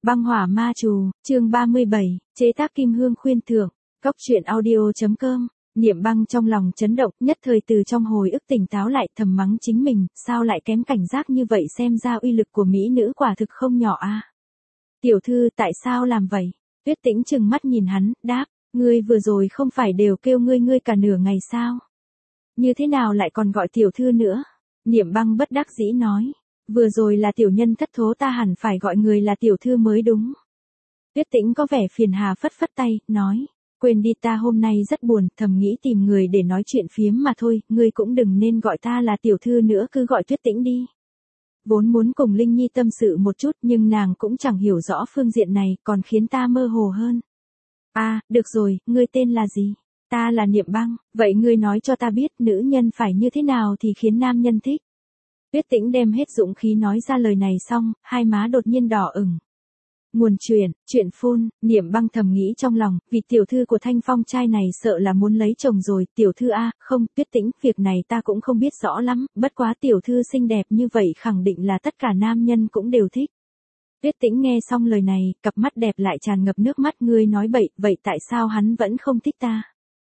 Băng hỏa ma trù, chương 37, chế tác Kim Hương khuyên thượng, Cóc truyện audio.com. Niệm Băng trong lòng chấn động, nhất thời từ trong hồi ức tỉnh táo lại, thầm mắng chính mình, sao lại kém cảnh giác như vậy, xem ra uy lực của mỹ nữ quả thực không nhỏ a. Tiểu thư, tại sao làm vậy? Tuyết Tĩnh trừng mắt nhìn hắn, đáp, ngươi vừa rồi không phải đều kêu ngươi cả nửa ngày sao? Như thế nào lại còn gọi tiểu thư nữa? Niệm Băng bất đắc dĩ nói, vừa rồi là tiểu nhân thất thố, ta hẳn phải gọi người là tiểu thư mới đúng. Tuyết Tĩnh có vẻ phiền hà phất phất tay, nói, quên đi, ta hôm nay rất buồn, thầm nghĩ tìm người để nói chuyện phiếm mà thôi, ngươi cũng đừng nên gọi ta là tiểu thư nữa, cứ gọi Tuyết Tĩnh đi. Vốn muốn cùng Linh Nhi tâm sự một chút, nhưng nàng cũng chẳng hiểu rõ phương diện này, còn khiến ta mơ hồ hơn. À, được rồi, ngươi tên là gì? Ta là Niệm Băng, vậy ngươi nói cho ta biết nữ nhân phải như thế nào thì khiến nam nhân thích. Tuyết Tĩnh đem hết dũng khí nói ra lời này xong, hai má đột nhiên đỏ ửng. Nguồn chuyện phun, Niệm Băng thầm nghĩ trong lòng, vì tiểu thư của Thanh Phong trai này sợ là muốn lấy chồng rồi, tiểu thư a, không, Tuyết Tĩnh, việc này ta cũng không biết rõ lắm, bất quá tiểu thư xinh đẹp như vậy khẳng định là tất cả nam nhân cũng đều thích. Tuyết Tĩnh nghe xong lời này, cặp mắt đẹp lại tràn ngập nước mắt, ngươi nói bậy, vậy tại sao hắn vẫn không thích ta?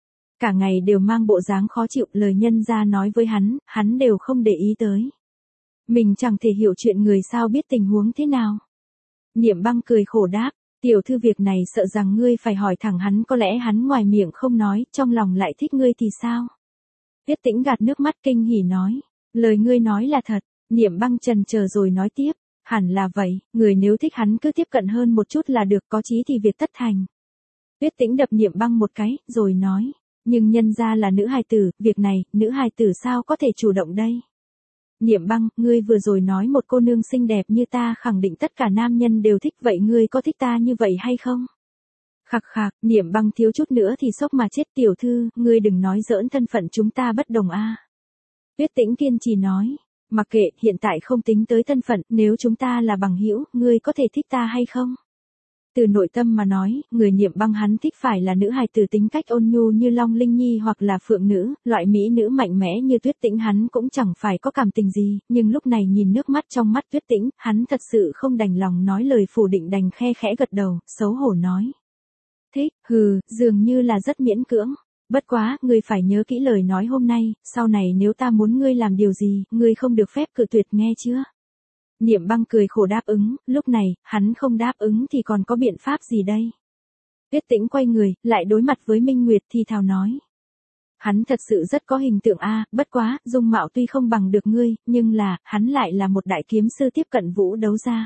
Cả ngày đều mang bộ dáng khó chịu, lời nhân ra nói với hắn đều không để ý tới. Mình chẳng thể hiểu chuyện người sao biết tình huống thế nào. Niệm Băng cười khổ đáp, tiểu thư việc này sợ rằng ngươi phải hỏi thẳng hắn, có lẽ hắn ngoài miệng không nói, trong lòng lại thích ngươi thì sao? Tuyết Tĩnh gạt nước mắt kinh hỉ nói, lời ngươi nói là thật. Niệm Băng chần chờ rồi nói tiếp, hẳn là vậy, người nếu thích hắn cứ tiếp cận hơn một chút là được, có chí thì việc tất thành. Tuyết Tĩnh đập Niệm Băng một cái, rồi nói, nhưng nhân ra là nữ hài tử, việc này, nữ hài tử sao có thể chủ động đây? Niệm Băng, ngươi vừa rồi nói một cô nương xinh đẹp như ta khẳng định tất cả nam nhân đều thích, vậy ngươi có thích ta như vậy hay không? Khạc khạc, Niệm Băng thiếu chút nữa thì sốc mà chết, tiểu thư, ngươi đừng nói giỡn, thân phận chúng ta bất đồng a. Tuyết Tĩnh kiên trì nói, mặc kệ, hiện tại không tính tới thân phận, nếu chúng ta là bằng hữu, ngươi có thể thích ta hay không? Từ nội tâm mà nói, người Niệm Băng hắn thích phải là nữ hài tử tính cách ôn nhu như Long Linh Nhi hoặc là Phượng Nữ, loại mỹ nữ mạnh mẽ như Tuyết Tĩnh hắn cũng chẳng phải có cảm tình gì, nhưng lúc này nhìn nước mắt trong mắt Tuyết Tĩnh, hắn thật sự không đành lòng nói lời phủ định, đành khe khẽ gật đầu, xấu hổ nói. Thích, dường như là rất miễn cưỡng. Bất quá, ngươi phải nhớ kỹ lời nói hôm nay, sau này nếu ta muốn ngươi làm điều gì, ngươi không được phép cự tuyệt, nghe chưa? Niệm Băng cười khổ đáp ứng, lúc này, hắn không đáp ứng thì còn có biện pháp gì đây? Tuyết Tĩnh quay người, lại đối mặt với Minh Nguyệt thì thào nói. Hắn thật sự rất có hình tượng a, bất quá, dung mạo tuy không bằng được ngươi, nhưng là, hắn lại là một đại kiếm sư tiếp cận vũ đấu gia.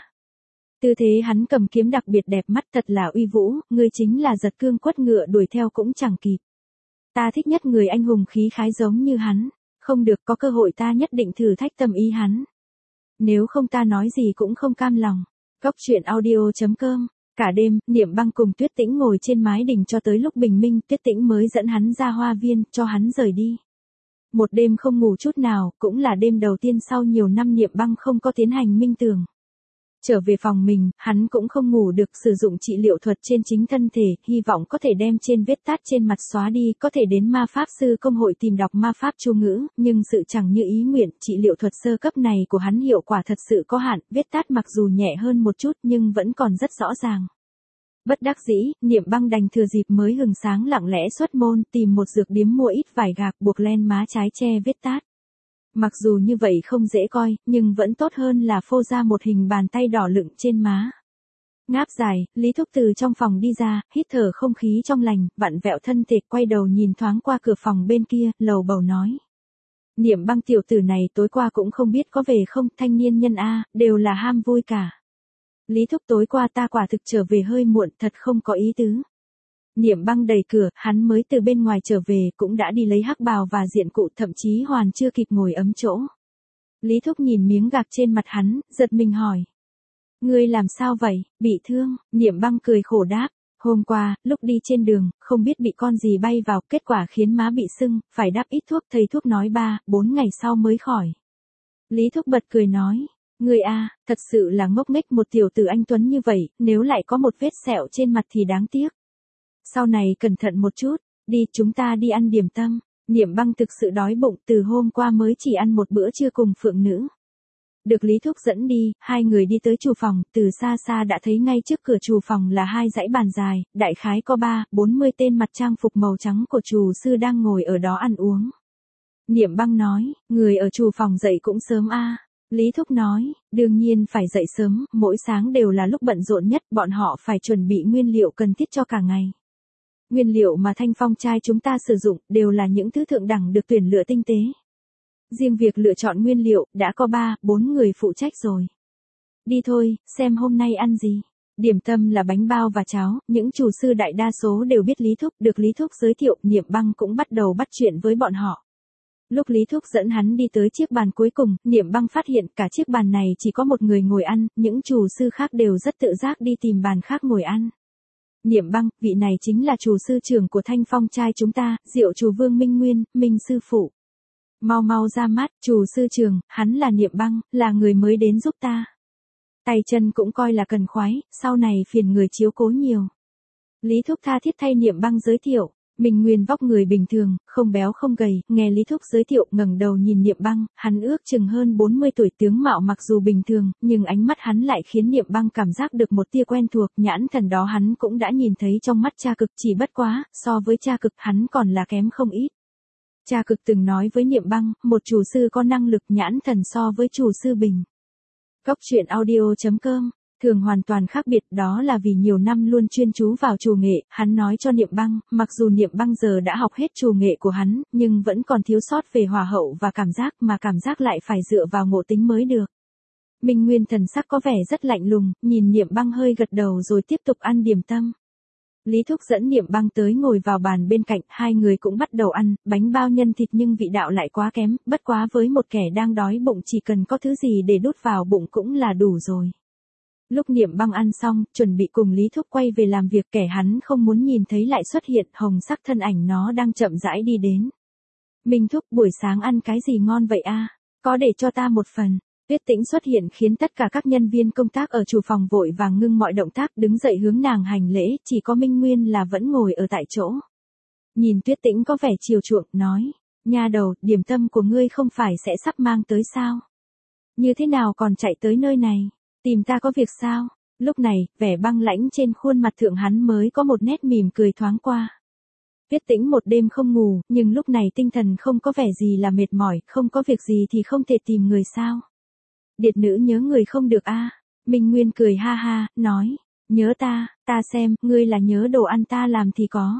Tư thế hắn cầm kiếm đặc biệt đẹp mắt, thật là uy vũ, ngươi chính là giật cương quất ngựa đuổi theo cũng chẳng kịp. Ta thích nhất người anh hùng khí khái giống như hắn, không được, có cơ hội ta nhất định thử thách tâm ý hắn. Nếu không ta nói gì cũng không cam lòng. Cóc truyện audio.com. Cả đêm, Niệm Băng cùng Tuyết Tĩnh ngồi trên mái đình cho tới lúc bình minh, Tuyết Tĩnh mới dẫn hắn ra hoa viên, cho hắn rời đi. Một đêm không ngủ chút nào, cũng là đêm đầu tiên sau nhiều năm Niệm Băng không có tiến hành minh tường. Trở về phòng mình, hắn cũng không ngủ được, sử dụng trị liệu thuật trên chính thân thể, hy vọng có thể đem trên vết tát trên mặt xóa đi, có thể đến ma pháp sư công hội tìm đọc ma pháp chú ngữ, nhưng sự chẳng như ý nguyện, trị liệu thuật sơ cấp này của hắn hiệu quả thật sự có hạn, vết tát mặc dù nhẹ hơn một chút nhưng vẫn còn rất rõ ràng. Bất đắc dĩ, Niệm Băng đành thừa dịp mới hừng sáng lặng lẽ xuất môn, tìm một dược điếm mua ít vải gạc buộc len má trái che vết tát. Mặc dù như vậy không dễ coi, nhưng vẫn tốt hơn là phô ra một hình bàn tay đỏ lựng trên má. Ngáp dài, Lý Thúc từ trong phòng đi ra, hít thở không khí trong lành, vặn vẹo thân thể, quay đầu nhìn thoáng qua cửa phòng bên kia, lầu bầu nói. Niệm Băng tiểu tử này tối qua cũng không biết có về không, thanh niên nhân a, đều là ham vui cả. Lý Thúc tối qua ta quả thực trở về hơi muộn, thật không có ý tứ. Niệm Băng đẩy cửa, hắn mới từ bên ngoài trở về, cũng đã đi lấy hắc bào và diện cụ, thậm chí hoàn chưa kịp ngồi ấm chỗ. Lý Thúc nhìn miếng gạc trên mặt hắn, giật mình hỏi. Ngươi làm sao vậy, bị thương? Niệm Băng cười khổ đáp. Hôm qua, lúc đi trên đường, không biết bị con gì bay vào, kết quả khiến má bị sưng, phải đắp ít thuốc, thầy thuốc nói 3-4 ngày sau mới khỏi. Lý Thúc bật cười nói. Ngươi a, thật sự là ngốc nghếch, một tiểu tử anh tuấn như vậy, nếu lại có một vết sẹo trên mặt thì đáng tiếc. Sau này cẩn thận một chút, đi, chúng ta đi ăn điểm tâm. Niệm Băng thực sự đói bụng, từ hôm qua mới chỉ ăn một bữa trưa cùng Phượng Nữ. Được Lý Thúc dẫn đi, hai người đi tới chủ phòng, từ xa xa đã thấy ngay trước cửa chủ phòng là hai dãy bàn dài, đại khái có 40 tên mặt trang phục màu trắng của chủ sư đang ngồi ở đó ăn uống. Niệm Băng nói, người ở chủ phòng dậy cũng sớm a. Lý Thúc nói, đương nhiên phải dậy sớm, mỗi sáng đều là lúc bận rộn nhất, bọn họ phải chuẩn bị nguyên liệu cần thiết cho cả ngày. Nguyên liệu mà Thanh Phong trai chúng ta sử dụng đều là những thứ thượng đẳng được tuyển lựa tinh tế. Riêng việc lựa chọn nguyên liệu, đã có 4 người phụ trách rồi. Đi thôi, xem hôm nay ăn gì. Điểm tâm là bánh bao và cháo, những chủ sư đại đa số đều biết Lý Thúc, được Lý Thúc giới thiệu, Niệm Băng cũng bắt đầu bắt chuyện với bọn họ. Lúc Lý Thúc dẫn hắn đi tới chiếc bàn cuối cùng, Niệm Băng phát hiện cả chiếc bàn này chỉ có một người ngồi ăn, những chủ sư khác đều rất tự giác đi tìm bàn khác ngồi ăn. Niệm Băng, vị này chính là chủ sư trưởng của Thanh Phong trai chúng ta, Diệu chủ Vương Minh Nguyên, Minh sư phụ. Mau mau ra mắt, chủ sư trưởng, hắn là Niệm Băng, là người mới đến giúp ta. Tay chân cũng coi là cần khoái, sau này phiền người chiếu cố nhiều. Lý Thúc tha thiết thay Niệm Băng giới thiệu, Minh Nguyên vóc người bình thường, không béo không gầy, nghe Lý Thúc giới thiệu ngẩng đầu nhìn Niệm Băng, hắn ước chừng hơn 40 tuổi, tướng mạo mặc dù bình thường, nhưng ánh mắt hắn lại khiến Niệm Băng cảm giác được một tia quen thuộc, nhãn thần đó hắn cũng đã nhìn thấy trong mắt Cha Cực, chỉ bất quá, so với Cha Cực hắn còn là kém không ít. Cha Cực từng nói với Niệm Băng, một chủ sư có năng lực nhãn thần so với chủ sư bình. Cốc truyện audio.com, thường hoàn toàn khác biệt, đó là vì nhiều năm luôn chuyên chú vào chủ nghệ, hắn nói cho Niệm Băng, mặc dù Niệm Băng giờ đã học hết chủ nghệ của hắn, nhưng vẫn còn thiếu sót về hòa hậu và cảm giác, mà cảm giác lại phải dựa vào ngộ tính mới được. Minh Nguyên thần sắc có vẻ rất lạnh lùng, nhìn Niệm Băng hơi gật đầu rồi tiếp tục ăn điểm tâm. Lý Thúc dẫn Niệm Băng tới ngồi vào bàn bên cạnh, hai người cũng bắt đầu ăn, bánh bao nhân thịt nhưng vị đạo lại quá kém, bất quá với một kẻ đang đói bụng chỉ cần có thứ gì để đút vào bụng cũng là đủ rồi. Lúc Niệm Băng ăn xong, chuẩn bị cùng Lý Thúc quay về làm việc, kẻ hắn không muốn nhìn thấy lại xuất hiện, hồng sắc thân ảnh nó đang chậm rãi đi đến. Minh Thúc, buổi sáng ăn cái gì ngon vậy a? Có để cho ta một phần. Tuyết Tĩnh xuất hiện khiến tất cả các nhân viên công tác ở chủ phòng vội vàng ngưng mọi động tác, đứng dậy hướng nàng hành lễ, chỉ có Minh Nguyên là vẫn ngồi ở tại chỗ. Nhìn Tuyết Tĩnh có vẻ chiều chuộng, nói, nha đầu, điểm tâm của ngươi không phải sẽ sắp mang tới sao? Như thế nào còn chạy tới nơi này? Tìm ta có việc sao? Lúc này, vẻ băng lãnh trên khuôn mặt thượng hắn mới có một nét mỉm cười thoáng qua. Tuyết Tĩnh một đêm không ngủ, nhưng lúc này tinh thần không có vẻ gì là mệt mỏi, không có việc gì thì không thể tìm người sao? Điệt nữ nhớ người không được a. Minh Nguyên cười ha ha, nói, nhớ ta xem, ngươi là nhớ đồ ăn ta làm thì có.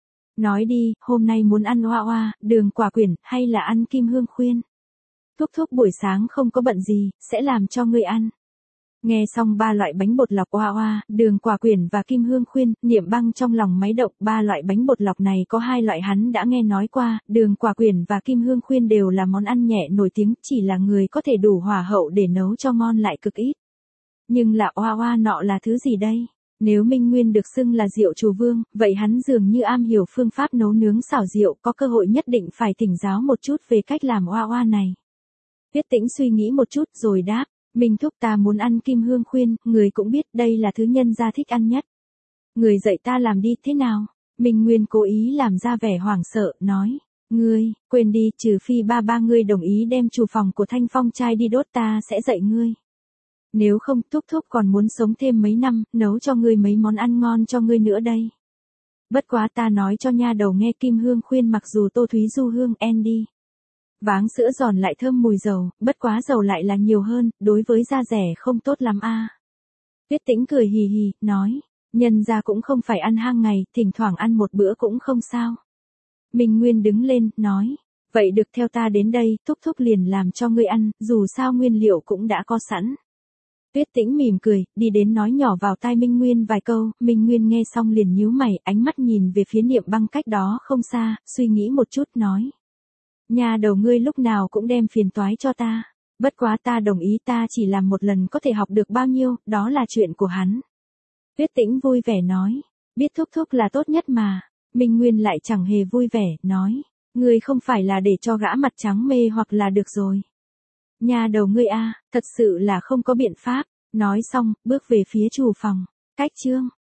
Nói đi, hôm nay muốn ăn hoa hoa, đường quả quyển, hay là ăn kim hương khuyên? Thúc buổi sáng không có bận gì, sẽ làm cho ngươi ăn. Nghe xong 3 loại bánh bột lọc hoa hoa, đường quả quyển và kim hương khuyên, Niệm Băng trong lòng máy động, 3 loại bánh bột lọc này có 2 loại hắn đã nghe nói qua, đường quả quyển và kim hương khuyên đều là món ăn nhẹ nổi tiếng, chỉ là người có thể đủ hòa hậu để nấu cho ngon lại cực ít. Nhưng là hoa hoa nọ là thứ gì đây? Nếu Minh Nguyên được xưng là Diệu chủ Vương, vậy hắn dường như am hiểu phương pháp nấu nướng xảo diệu, có cơ hội nhất định phải thỉnh giáo một chút về cách làm hoa hoa này. Tuyết Tĩnh suy nghĩ một chút rồi đáp. Minh Thúc, ta muốn ăn kim hương khuyên, người cũng biết đây là thứ nhân gia thích ăn nhất. Người dạy ta làm đi, thế nào? Minh Nguyên cố ý làm ra vẻ hoảng sợ, nói, ngươi, quên đi, trừ phi ba ngươi đồng ý đem chủ phòng của Thanh Phong trai đi đốt ta sẽ dạy ngươi. Nếu không, Thúc còn muốn sống thêm mấy năm, nấu cho ngươi mấy món ăn ngon cho ngươi nữa đây. Bất quá ta nói cho nha đầu nghe, kim hương khuyên mặc dù Tô Thúy Du hương đi. Váng sữa giòn lại thơm mùi dầu, bất quá dầu lại là nhiều hơn, đối với da rẻ không tốt lắm a. Tuyết Tĩnh cười hì hì, nói, nhân gia cũng không phải ăn hàng ngày, thỉnh thoảng ăn một bữa cũng không sao. Minh Nguyên đứng lên, nói, vậy được, theo ta đến đây, Thúc liền làm cho ngươi ăn, dù sao nguyên liệu cũng đã có sẵn. Tuyết Tĩnh mỉm cười, đi đến nói nhỏ vào tai Minh Nguyên vài câu, Minh Nguyên nghe xong liền nhíu mày, ánh mắt nhìn về phía Niệm Băng cách đó không xa, suy nghĩ một chút, nói. Nhà đầu ngươi lúc nào cũng đem phiền toái cho ta. Bất quá ta đồng ý, ta chỉ làm một lần có thể học được bao nhiêu, đó là chuyện của hắn. Tuyết Tĩnh vui vẻ nói, biết Thúc là tốt nhất mà. Minh Nguyên lại chẳng hề vui vẻ, nói, ngươi không phải là để cho gã mặt trắng mê hoặc là được rồi. Nhà đầu ngươi a, thật sự là không có biện pháp. Nói xong, bước về phía chủ phòng. Cách chương